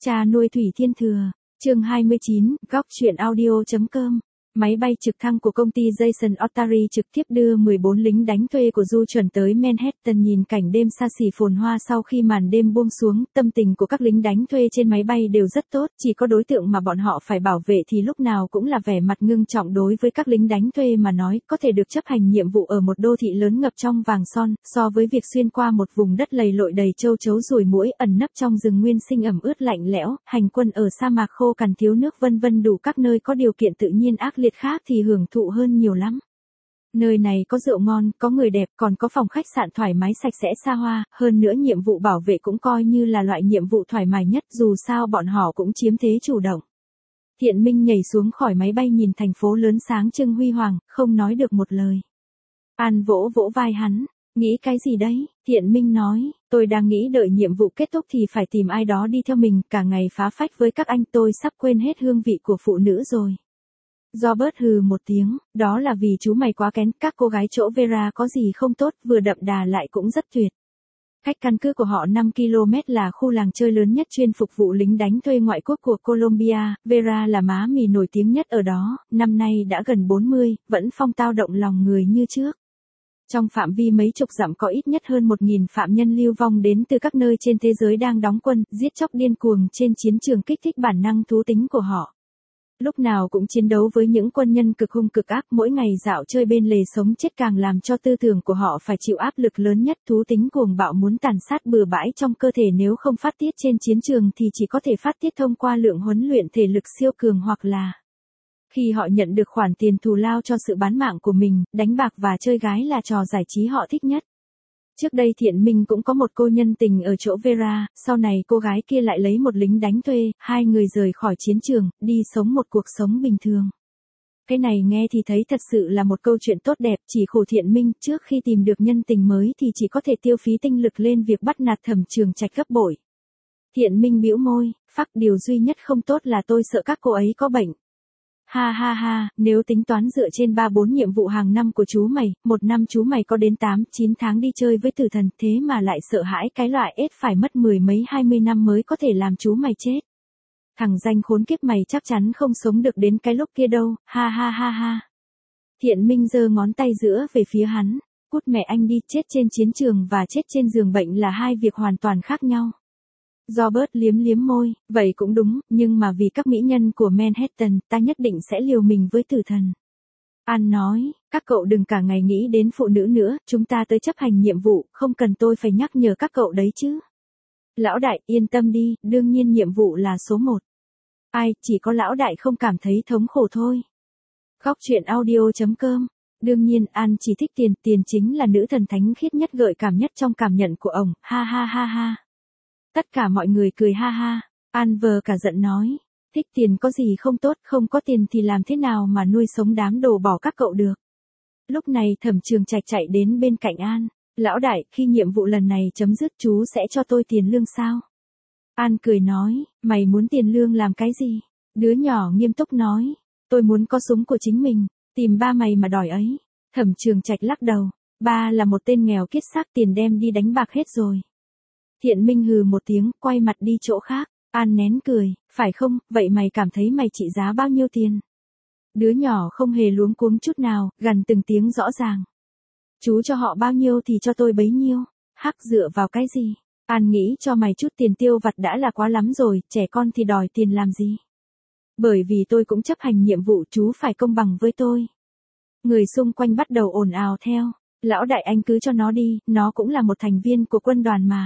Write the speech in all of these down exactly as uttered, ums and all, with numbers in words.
Cha nuôi Thủy Thiên Thừa, chương hai mươi chín, góc truyện audio chấm com. Máy bay trực thăng của công ty Jason Ottari trực tiếp đưa mười bốn lính đánh thuê của Du chuẩn tới Manhattan nhìn cảnh đêm xa xỉ phồn hoa sau khi màn đêm buông xuống, tâm tình của các lính đánh thuê trên máy bay đều rất tốt, chỉ có đối tượng mà bọn họ phải bảo vệ thì lúc nào cũng là vẻ mặt ngưng trọng đối với các lính đánh thuê mà nói, có thể được chấp hành nhiệm vụ ở một đô thị lớn ngập trong vàng son, so với việc xuyên qua một vùng đất lầy lội đầy châu chấu ruồi muỗi ẩn nấp trong rừng nguyên sinh ẩm ướt lạnh lẽo, hành quân ở sa mạc khô cằn thiếu nước vân vân đủ các nơi có điều kiện tự nhiên ác liệt khác thì hưởng thụ hơn nhiều lắm. Nơi này có rượu ngon, có người đẹp, còn có phòng khách sạn thoải mái sạch sẽ xa hoa, hơn nữa nhiệm vụ bảo vệ cũng coi như là loại nhiệm vụ thoải mái nhất, dù sao bọn họ cũng chiếm thế chủ động. Thiện Minh nhảy xuống khỏi máy bay nhìn thành phố lớn sáng trưng huy hoàng, không nói được một lời. An vỗ vỗ vai hắn, nghĩ cái gì đấy? Thiện Minh nói, tôi đang nghĩ đợi nhiệm vụ kết thúc thì phải tìm ai đó đi theo mình, cả ngày phá phách với các anh tôi sắp quên hết hương vị của phụ nữ rồi. Robert hừ một tiếng, đó là vì chú mày quá kén, các cô gái chỗ Vera có gì không tốt, vừa đậm đà lại cũng rất tuyệt. Cách căn cứ của họ năm ki lô mét là khu làng chơi lớn nhất chuyên phục vụ lính đánh thuê ngoại quốc của Colombia, Vera là má mì nổi tiếng nhất ở đó, năm nay đã gần bốn mươi, vẫn phong tao động lòng người như trước. Trong phạm vi mấy chục dặm có ít nhất hơn một nghìn phạm nhân lưu vong đến từ các nơi trên thế giới đang đóng quân, giết chóc điên cuồng trên chiến trường kích thích bản năng thú tính của họ. Lúc nào cũng chiến đấu với những quân nhân cực hung cực ác, mỗi ngày dạo chơi bên lề sống chết càng làm cho tư tưởng của họ phải chịu áp lực lớn nhất, thú tính cuồng bạo muốn tàn sát bừa bãi trong cơ thể, nếu không phát tiết trên chiến trường thì chỉ có thể phát tiết thông qua lượng huấn luyện thể lực siêu cường hoặc là khi họ nhận được khoản tiền thù lao cho sự bán mạng của mình, đánh bạc và chơi gái là trò giải trí họ thích nhất. Trước đây Thiện Minh cũng có một cô nhân tình ở chỗ Vera, sau này cô gái kia lại lấy một lính đánh thuê, hai người rời khỏi chiến trường, đi sống một cuộc sống bình thường. Cái này nghe thì thấy thật sự là một câu chuyện tốt đẹp, chỉ khổ Thiện Minh trước khi tìm được nhân tình mới thì chỉ có thể tiêu phí tinh lực lên việc bắt nạt Thẩm Trường Trạch gấp bội. Thiện Minh bĩu môi, phắc, điều duy nhất không tốt là tôi sợ các cô ấy có bệnh. Ha ha ha, nếu tính toán dựa trên ba bốn nhiệm vụ hàng năm của chú mày, một năm chú mày có đến tám chín tháng đi chơi với tử thần, thế mà lại sợ hãi cái loại ết phải mất mười mấy hai mươi năm mới có thể làm chú mày chết. Thằng danh khốn kiếp mày chắc chắn không sống được đến cái lúc kia đâu, ha ha ha ha. Thiện Minh giơ ngón tay giữa về phía hắn, cút mẹ anh đi, chết trên chiến trường và chết trên giường bệnh là hai việc hoàn toàn khác nhau. Robert liếm liếm môi, vậy cũng đúng, nhưng mà vì các mỹ nhân của Manhattan, ta nhất định sẽ liều mình với tử thần. An nói, các cậu đừng cả ngày nghĩ đến phụ nữ nữa, chúng ta tới chấp hành nhiệm vụ, không cần tôi phải nhắc nhở các cậu đấy chứ. Lão đại, yên tâm đi, đương nhiên nhiệm vụ là số một. Ai, chỉ có lão đại không cảm thấy thống khổ thôi. Góc truyện audio chấm com. Đương nhiên, An chỉ thích tiền, tiền chính là nữ thần thánh khiết nhất gợi cảm nhất trong cảm nhận của ông, ha ha ha ha. Tất cả mọi người cười ha ha, An vờ cả giận nói, thích tiền có gì không tốt, không có tiền thì làm thế nào mà nuôi sống đám đồ bỏ các cậu được. Lúc này Thẩm Trường Trạch chạy đến bên cạnh An, lão đại, khi nhiệm vụ lần này chấm dứt chú sẽ cho tôi tiền lương sao? An cười nói, mày muốn tiền lương làm cái gì? Đứa nhỏ nghiêm túc nói, tôi muốn có súng của chính mình, tìm ba mày mà đòi ấy. Thẩm Trường Trạch lắc đầu, ba là một tên nghèo kiết xác, tiền đem đi đánh bạc hết rồi. Thiện Minh hừ một tiếng, quay mặt đi chỗ khác. An nén cười, phải không, vậy mày cảm thấy mày trị giá bao nhiêu tiền? Đứa nhỏ không hề luống cuống chút nào, gằn từng tiếng rõ ràng. Chú cho họ bao nhiêu thì cho tôi bấy nhiêu. Hắc, dựa vào cái gì? An nghĩ cho mày chút tiền tiêu vặt đã là quá lắm rồi, trẻ con thì đòi tiền làm gì? Bởi vì tôi cũng chấp hành nhiệm vụ, chú phải công bằng với tôi. Người xung quanh bắt đầu ồn ào theo. Lão đại, anh cứ cho nó đi, nó cũng là một thành viên của quân đoàn mà.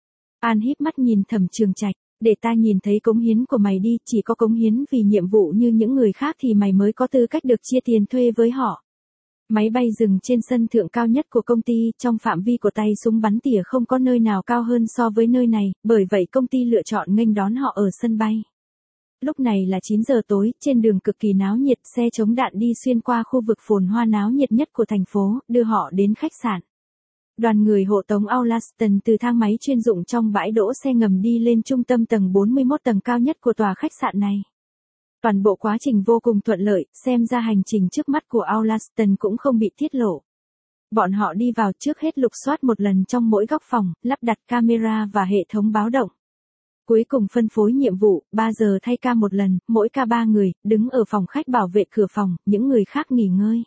An híp mắt nhìn Thẩm Trường Trạch, để ta nhìn thấy cống hiến của mày đi, chỉ có cống hiến vì nhiệm vụ như những người khác thì mày mới có tư cách được chia tiền thuê với họ. Máy bay dừng trên sân thượng cao nhất của công ty, trong phạm vi của tay súng bắn tỉa không có nơi nào cao hơn so với nơi này, bởi vậy công ty lựa chọn nghênh đón họ ở sân bay. Lúc này là chín giờ tối, trên đường cực kỳ náo nhiệt, xe chống đạn đi xuyên qua khu vực phồn hoa náo nhiệt nhất của thành phố, đưa họ đến khách sạn. Đoàn người hộ tống Aulaston từ thang máy chuyên dụng trong bãi đỗ xe ngầm đi lên trung tâm tầng bốn mươi mốt tầng cao nhất của tòa khách sạn này. Toàn bộ quá trình vô cùng thuận lợi, xem ra hành trình trước mắt của Aulaston cũng không bị tiết lộ. Bọn họ đi vào, trước hết lục soát một lần trong mỗi góc phòng, lắp đặt camera và hệ thống báo động. Cuối cùng phân phối nhiệm vụ, ba giờ thay ca một lần, mỗi ca ba người, đứng ở phòng khách bảo vệ cửa phòng, những người khác nghỉ ngơi.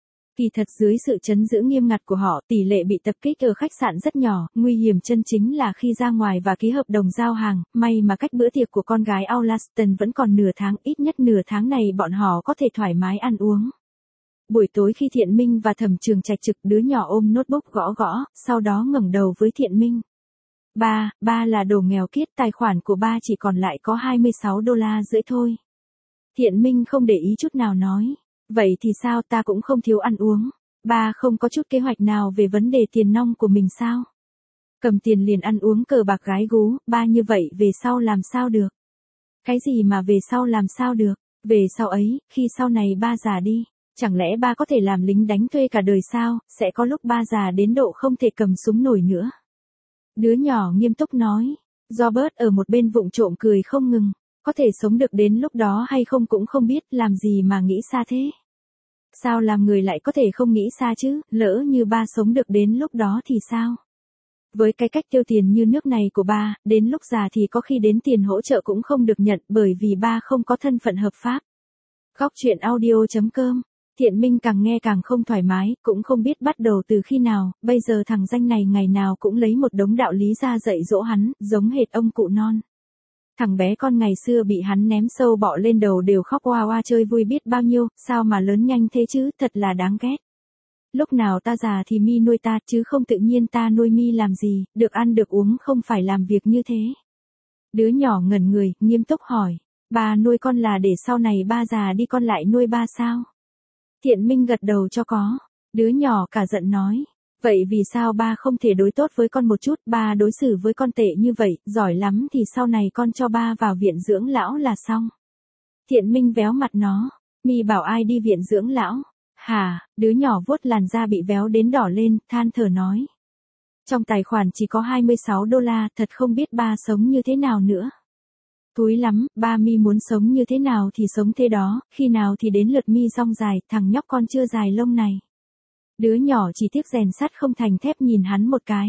Kỳ thật dưới sự trấn giữ nghiêm ngặt của họ, tỷ lệ bị tập kích ở khách sạn rất nhỏ, nguy hiểm chân chính là khi ra ngoài và ký hợp đồng giao hàng, may mà cách bữa tiệc của con gái Aulaston vẫn còn nửa tháng, ít nhất nửa tháng này bọn họ có thể thoải mái ăn uống. Buổi tối khi Thiện Minh và Thẩm Trường Trạch trực, đứa nhỏ ôm notebook gõ gõ, sau đó ngẩng đầu với Thiện Minh. Ba, ba là đồ nghèo kiết, tài khoản của ba chỉ còn lại có hai mươi sáu đô la rưỡi thôi. Thiện Minh không để ý chút nào nói. Vậy thì sao, ta cũng không thiếu ăn uống. Ba không có chút kế hoạch nào về vấn đề tiền nong của mình sao? Cầm tiền liền ăn uống cờ bạc gái gú, ba như vậy về sau làm sao được? Cái gì mà về sau làm sao được? Về sau ấy, khi sau này ba già đi, chẳng lẽ ba có thể làm lính đánh thuê cả đời sao, sẽ có lúc ba già đến độ không thể cầm súng nổi nữa. Đứa nhỏ nghiêm túc nói, Robert ở một bên vụng trộm cười không ngừng, có thể sống được đến lúc đó hay không cũng không biết, làm gì mà nghĩ xa thế. Sao làm người lại có thể không nghĩ xa chứ, lỡ như ba sống được đến lúc đó thì sao? Với cái cách tiêu tiền như nước này của ba, đến lúc già thì có khi đến tiền hỗ trợ cũng không được nhận bởi vì ba không có thân phận hợp pháp. Góc chuyện audio chấm com. Thiện Minh càng nghe càng không thoải mái, cũng không biết bắt đầu từ khi nào, bây giờ thằng danh này ngày nào cũng lấy một đống đạo lý ra dạy dỗ hắn, giống hệt ông cụ non. Thằng bé con ngày xưa bị hắn ném sâu bọ lên đầu đều khóc oa oa chơi vui biết bao nhiêu, sao mà lớn nhanh thế chứ, thật là đáng ghét. Lúc nào ta già thì mi nuôi ta, chứ không tự nhiên ta nuôi mi làm gì, được ăn được uống không phải làm việc như thế. Đứa nhỏ ngẩn người, nghiêm túc hỏi, ba nuôi con là để sau này ba già đi con lại nuôi ba sao? Thiện Minh gật đầu cho có. Đứa nhỏ cả giận nói, vậy vì sao ba không thể đối tốt với con một chút, ba đối xử với con tệ như vậy, giỏi lắm thì sau này con cho ba vào viện dưỡng lão là xong. Thiện Minh véo mặt nó, mi bảo ai đi viện dưỡng lão? Hả, đứa nhỏ vuốt làn da bị véo đến đỏ lên, than thở nói. Trong tài khoản chỉ có hai mươi sáu đô la, thật không biết ba sống như thế nào nữa. Túi lắm, ba mi muốn sống như thế nào thì sống thế đó, khi nào thì đến lượt mi rong dài, thằng nhóc con chưa dài lông này. Đứa nhỏ chỉ tiếc rèn sắt không thành thép nhìn hắn một cái.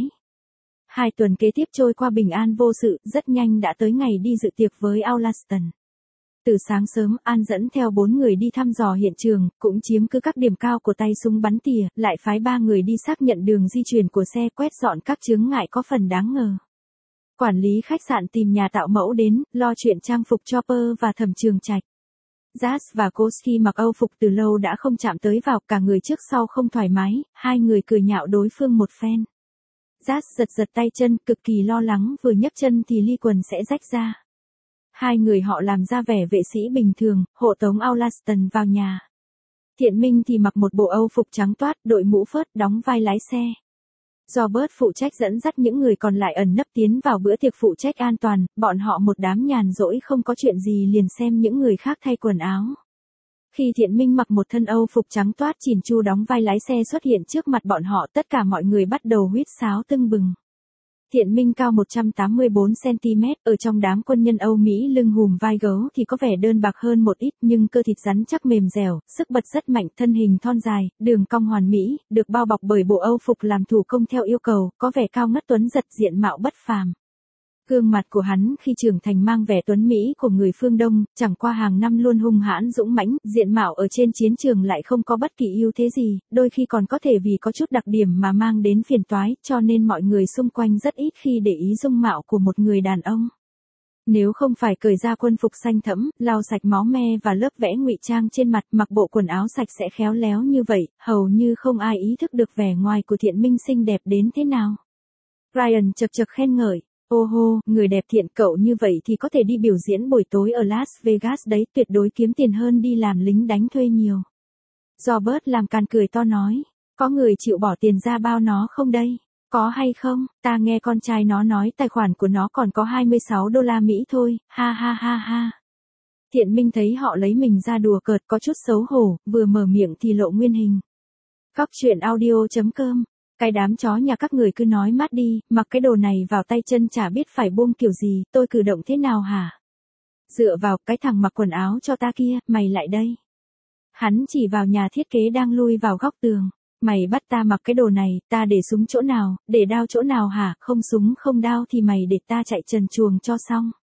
Hai tuần kế tiếp trôi qua bình an vô sự, rất nhanh đã tới ngày đi dự tiệc với Aulaston. Từ sáng sớm, An dẫn theo bốn người đi thăm dò hiện trường, cũng chiếm cứ các điểm cao của tay súng bắn tỉa, lại phái ba người đi xác nhận đường di chuyển của xe, quét dọn các chướng ngại có phần đáng ngờ. Quản lý khách sạn tìm nhà tạo mẫu đến, lo chuyện trang phục cho Pơ và Thẩm Trường Trạch. Jas và Koski mặc Âu phục từ lâu đã không chạm tới vào, cả người trước sau không thoải mái, hai người cười nhạo đối phương một phen. Jas giật giật tay chân, cực kỳ lo lắng, vừa nhấc chân thì ly quần sẽ rách ra. Hai người họ làm ra vẻ vệ sĩ bình thường, hộ tống Aulaston vào nhà. Thiện Minh thì mặc một bộ Âu phục trắng toát, đội mũ phớt, đóng vai lái xe. Robert phụ trách dẫn dắt những người còn lại ẩn nấp tiến vào bữa tiệc, phụ trách an toàn, bọn họ một đám nhàn rỗi không có chuyện gì liền xem những người khác thay quần áo. Khi Thiện Minh mặc một thân Âu phục trắng toát chỉn chu đóng vai lái xe xuất hiện trước mặt bọn họ, tất cả mọi người bắt đầu huýt sáo tưng bừng. Thiện Minh cao một trăm tám mươi bốn xăng ti mét, ở trong đám quân nhân Âu Mỹ lưng hùm vai gấu thì có vẻ đơn bạc hơn một ít, nhưng cơ thịt rắn chắc mềm dẻo, sức bật rất mạnh, thân hình thon dài, đường cong hoàn mỹ, được bao bọc bởi bộ Âu phục làm thủ công theo yêu cầu, có vẻ cao ngất tuấn giật, diện mạo bất phàm. Gương mặt của hắn khi trưởng thành mang vẻ tuấn Mỹ của người phương Đông, chẳng qua hàng năm luôn hung hãn dũng mãnh, diện mạo ở trên chiến trường lại không có bất kỳ ưu thế gì, đôi khi còn có thể vì có chút đặc điểm mà mang đến phiền toái, cho nên mọi người xung quanh rất ít khi để ý dung mạo của một người đàn ông. Nếu không phải cởi ra quân phục xanh thẫm, lau sạch máu me và lớp vẽ ngụy trang trên mặt, mặc bộ quần áo sạch sẽ khéo léo như vậy, hầu như không ai ý thức được vẻ ngoài của Thiện Minh xinh đẹp đến thế nào. Ryan chật chật khen ngợi. Ô hô, người đẹp Thiện cậu như vậy thì có thể đi biểu diễn buổi tối ở Las Vegas đấy, tuyệt đối kiếm tiền hơn đi làm lính đánh thuê nhiều. Robert làm càn cười to nói, có người chịu bỏ tiền ra bao nó không đây? Có hay không? Ta nghe con trai nó nói tài khoản của nó còn có hai mươi sáu đô la Mỹ thôi, ha ha ha ha. Thiện Minh thấy họ lấy mình ra đùa cợt có chút xấu hổ, vừa mở miệng thì lộ nguyên hình. Góc chuyện audio chấm com. Cái đám chó nhà các người cứ nói mát đi, mặc cái đồ này vào tay chân chả biết phải buông kiểu gì, tôi cử động thế nào hả? Dựa vào, cái thằng mặc quần áo cho ta kia, mày lại đây. Hắn chỉ vào nhà thiết kế đang lui vào góc tường. Mày bắt ta mặc cái đồ này, ta để súng chỗ nào, để đao chỗ nào hả? Không súng không đao thì mày để ta chạy trần truồng cho xong.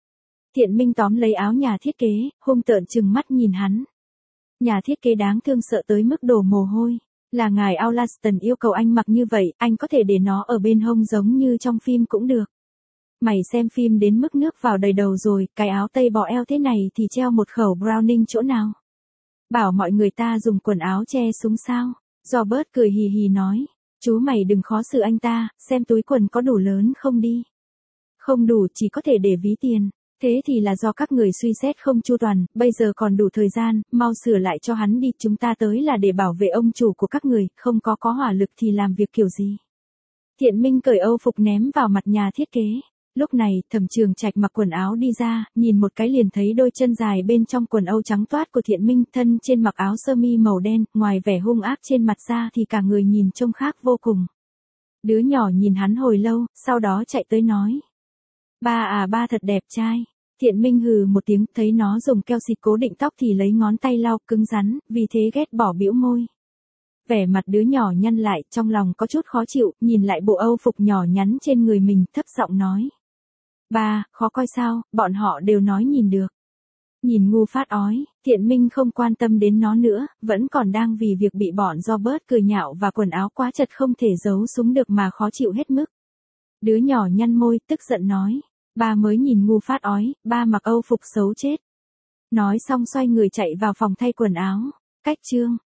Thiện Minh tóm lấy áo nhà thiết kế, hung tợn trừng mắt nhìn hắn. Nhà thiết kế đáng thương sợ tới mức đổ mồ hôi. Là ngài Aulaston yêu cầu anh mặc như vậy, anh có thể để nó ở bên hông giống như trong phim cũng được. Mày xem phim đến mức nước vào đầy đầu rồi, cái áo tây bó eo thế này thì treo một khẩu Browning chỗ nào? Bảo mọi người ta dùng quần áo che súng sao? Robert cười hì hì nói, chú mày đừng khó xử anh ta, xem túi quần có đủ lớn không đi. Không đủ chỉ có thể để ví tiền. Thế thì là do các người suy xét không chu toàn, bây giờ còn đủ thời gian, mau sửa lại cho hắn đi, chúng ta tới là để bảo vệ ông chủ của các người, không có có hỏa lực thì làm việc kiểu gì. Thiện Minh cởi âu phục ném vào mặt nhà thiết kế. Lúc này, Thẩm Trường Trạch mặc quần áo đi ra, nhìn một cái liền thấy đôi chân dài bên trong quần âu trắng toát của Thiện Minh, thân trên mặc áo sơ mi màu đen, ngoài vẻ hung ác trên mặt ra thì cả người nhìn trông khác vô cùng. Đứa nhỏ nhìn hắn hồi lâu, sau đó chạy tới nói. Ba à ba thật đẹp trai. Thiện Minh hừ một tiếng, thấy nó dùng keo xịt cố định tóc thì lấy ngón tay lau cứng rắn, vì thế ghét bỏ bĩu môi. Vẻ mặt đứa nhỏ nhăn lại, trong lòng có chút khó chịu, nhìn lại bộ âu phục nhỏ nhắn trên người mình, thấp giọng nói. Ba, khó coi sao, bọn họ đều nói nhìn được. Nhìn ngu phát ói, Thiện Minh không quan tâm đến nó nữa, vẫn còn đang vì việc bị bọn Robert cười nhạo và quần áo quá chật không thể giấu súng được mà khó chịu hết mức. Đứa nhỏ nhăn môi, tức giận nói. Ba mới nhìn ngu phát ói, ba mặc âu phục xấu chết. Nói xong xoay người chạy vào phòng thay quần áo. Cách chương